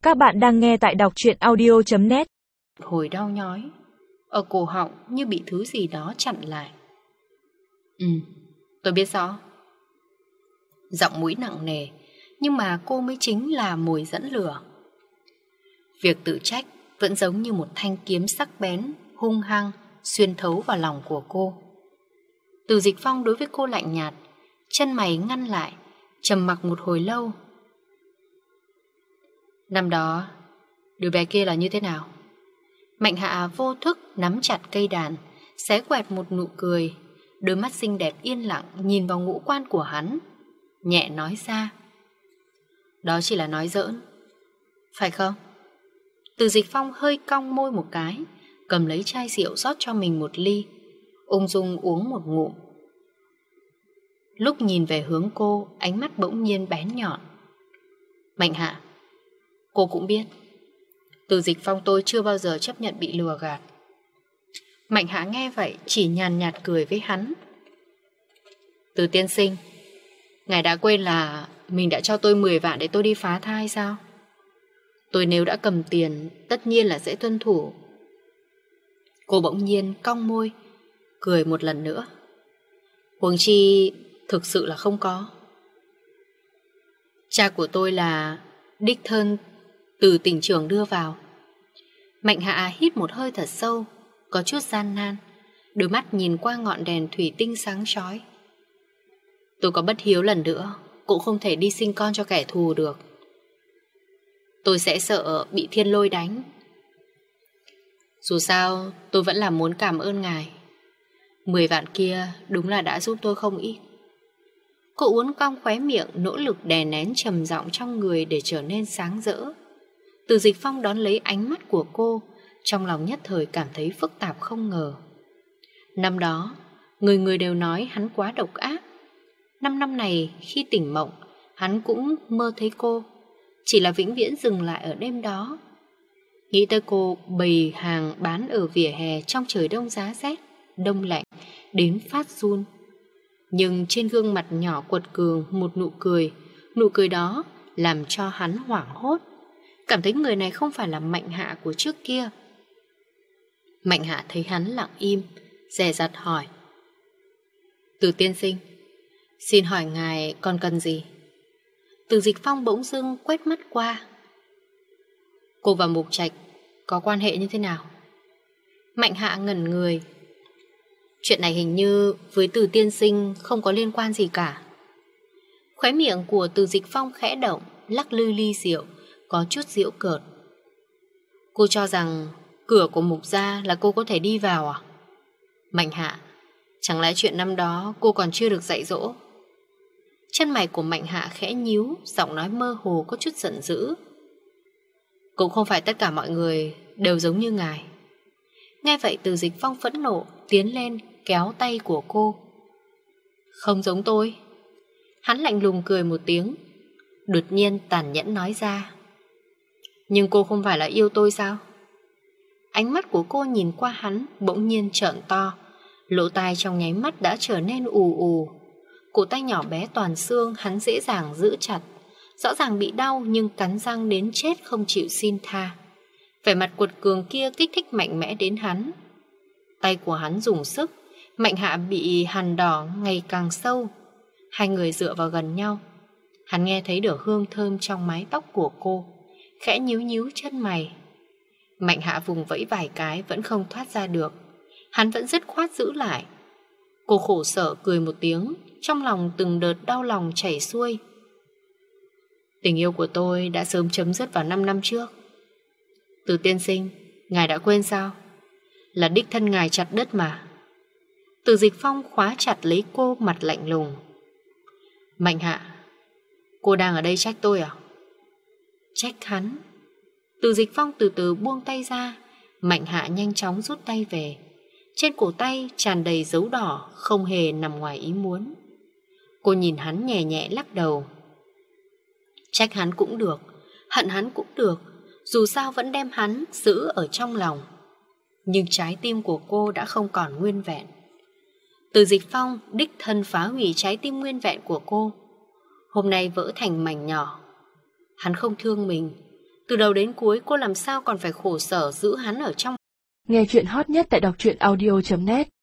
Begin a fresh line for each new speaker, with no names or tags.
Các bạn đang nghe tại đọc truyện audio.net.
Hồi đau nhói ở cổ họng như bị thứ gì đó chặn lại. Tôi biết rõ. Giọng mũi nặng nề, nhưng mà cô mới chính là mồi dẫn lửa. Việc tự trách vẫn giống như một thanh kiếm sắc bén, hung hăng xuyên thấu vào lòng của cô. Từ Dịch Phong đối với cô lạnh nhạt, chân mày ngăn lại, trầm mặc một hồi lâu. Năm đó đứa bé kia là như thế nào? Mạnh Hạ vô thức nắm chặt cây đàn, xé quẹt một nụ cười. Đôi mắt xinh đẹp yên lặng nhìn vào ngũ quan của hắn, nhẹ nói ra: đó chỉ là nói giỡn, phải không? Từ Dịch Phong hơi cong môi một cái, cầm lấy chai rượu rót cho mình một ly, ung dung uống một ngụm. Lúc nhìn về hướng cô, ánh mắt bỗng nhiên bén nhọn. Mạnh Hạ, cô cũng biết Từ Dịch Phong tôi chưa bao giờ chấp nhận bị lừa gạt. Mạnh Hạ nghe vậy chỉ nhàn nhạt cười với hắn. Từ tiên sinh, ngài đã quên là mình đã cho tôi 10 vạn để tôi đi phá thai sao? Tôi nếu đã cầm tiền, tất nhiên là sẽ tuân thủ. Cô bỗng nhiên cong môi, cười một lần nữa. Huống chi thực sự là không có. Cha của tôi là đích thân từ tỉnh trường đưa vào. Mạnh Hạ hít một hơi thật sâu, có chút gian nan, đôi mắt nhìn qua ngọn đèn thủy tinh sáng chói. Tôi có bất hiếu lần nữa cũng không thể đi sinh con cho kẻ thù được. Tôi sẽ sợ bị thiên lôi đánh. Dù sao tôi vẫn là muốn cảm ơn ngài. 10 vạn kia đúng là đã giúp tôi không ít. Cô uốn cong khóe miệng, nỗ lực đè nén trầm giọng trong người để trở nên sáng rỡ. Từ Dịch Phong đón lấy ánh mắt của cô, trong lòng nhất thời cảm thấy phức tạp không ngờ. Năm đó, người người đều nói hắn quá độc ác. 5 năm này khi tỉnh mộng, hắn cũng mơ thấy cô, chỉ là vĩnh viễn dừng lại ở đêm đó. Nghĩ tới cô bày hàng bán ở vỉa hè trong trời đông giá rét, đông lạnh đến phát run. Nhưng trên gương mặt nhỏ quật cường một nụ cười đó làm cho hắn hoảng hốt, cảm thấy người này không phải là Mạnh Hạ của trước kia. Mạnh Hạ thấy hắn lặng im, dè dặt hỏi: Từ tiên sinh, xin hỏi ngài còn cần gì? Từ Dịch Phong bỗng dưng quét mắt qua. Cô và Mục Trạch có quan hệ như thế nào? Mạnh Hạ ngẩn người. Chuyện này hình như với Từ tiên sinh không có liên quan gì cả. Khóe miệng của Từ Dịch Phong khẽ động, lắc lư ly rượu, có chút giễu cợt. Cô cho rằng cửa của Mục gia là cô có thể đi vào à? Mạnh Hạ, chẳng lẽ chuyện năm đó cô còn chưa được dạy dỗ? Chân mày của Mạnh Hạ khẽ nhíu, giọng nói mơ hồ có chút giận dữ. Cũng không phải tất cả mọi người đều giống như ngài. Nghe vậy Từ Dịch Phong phẫn nộ tiến lên kéo tay của cô. Không giống tôi. Hắn lạnh lùng cười một tiếng, đột nhiên tàn nhẫn nói ra. Nhưng cô không phải là yêu tôi sao? Ánh mắt của cô nhìn qua hắn bỗng nhiên trợn to, lỗ tai trong nháy mắt đã trở nên ù ù. Cổ tay nhỏ bé toàn xương hắn dễ dàng giữ chặt, rõ ràng bị đau nhưng cắn răng đến chết không chịu xin tha. Vẻ mặt quật cường kia kích thích mạnh mẽ đến hắn. Tay của hắn dùng sức, Mạnh Hạ bị hằn đỏ ngày càng sâu. Hai người dựa vào gần nhau. Hắn nghe thấy được hương thơm trong mái tóc của cô, khẽ nhíu nhíu chân mày. Mạnh Hạ vùng vẫy vài cái vẫn không thoát ra được. Hắn vẫn dứt khoát giữ lại. Cô khổ sở cười một tiếng, trong lòng từng đợt đau lòng chảy xuôi. Tình yêu của tôi đã sớm chấm dứt vào 5 năm trước. Từ tiên sinh, ngài đã quên sao? Là đích thân ngài chặt đất mà. Từ Dịch Phong khóa chặt lấy cô, mặt lạnh lùng. Mạnh Hạ, cô đang ở đây trách tôi à? Trách hắn? Từ Dịch Phong từ từ buông tay ra. Mạnh Hạ nhanh chóng rút tay về. Trên cổ tay tràn đầy dấu đỏ, không hề nằm ngoài ý muốn. Cô nhìn hắn nhẹ nhẹ lắc đầu. Trách hắn cũng được, hận hắn cũng được, dù sao vẫn đem hắn giữ ở trong lòng. Nhưng trái tim của cô đã không còn nguyên vẹn. Từ Dịch Phong đích thân phá hủy trái tim nguyên vẹn của cô, hôm nay vỡ thành mảnh nhỏ. Hắn không thương mình, Từ đầu đến cuối cô làm sao còn phải khổ sở giữ hắn ở trong.
Nghe chuyện hot nhất tại đọc truyện audio.net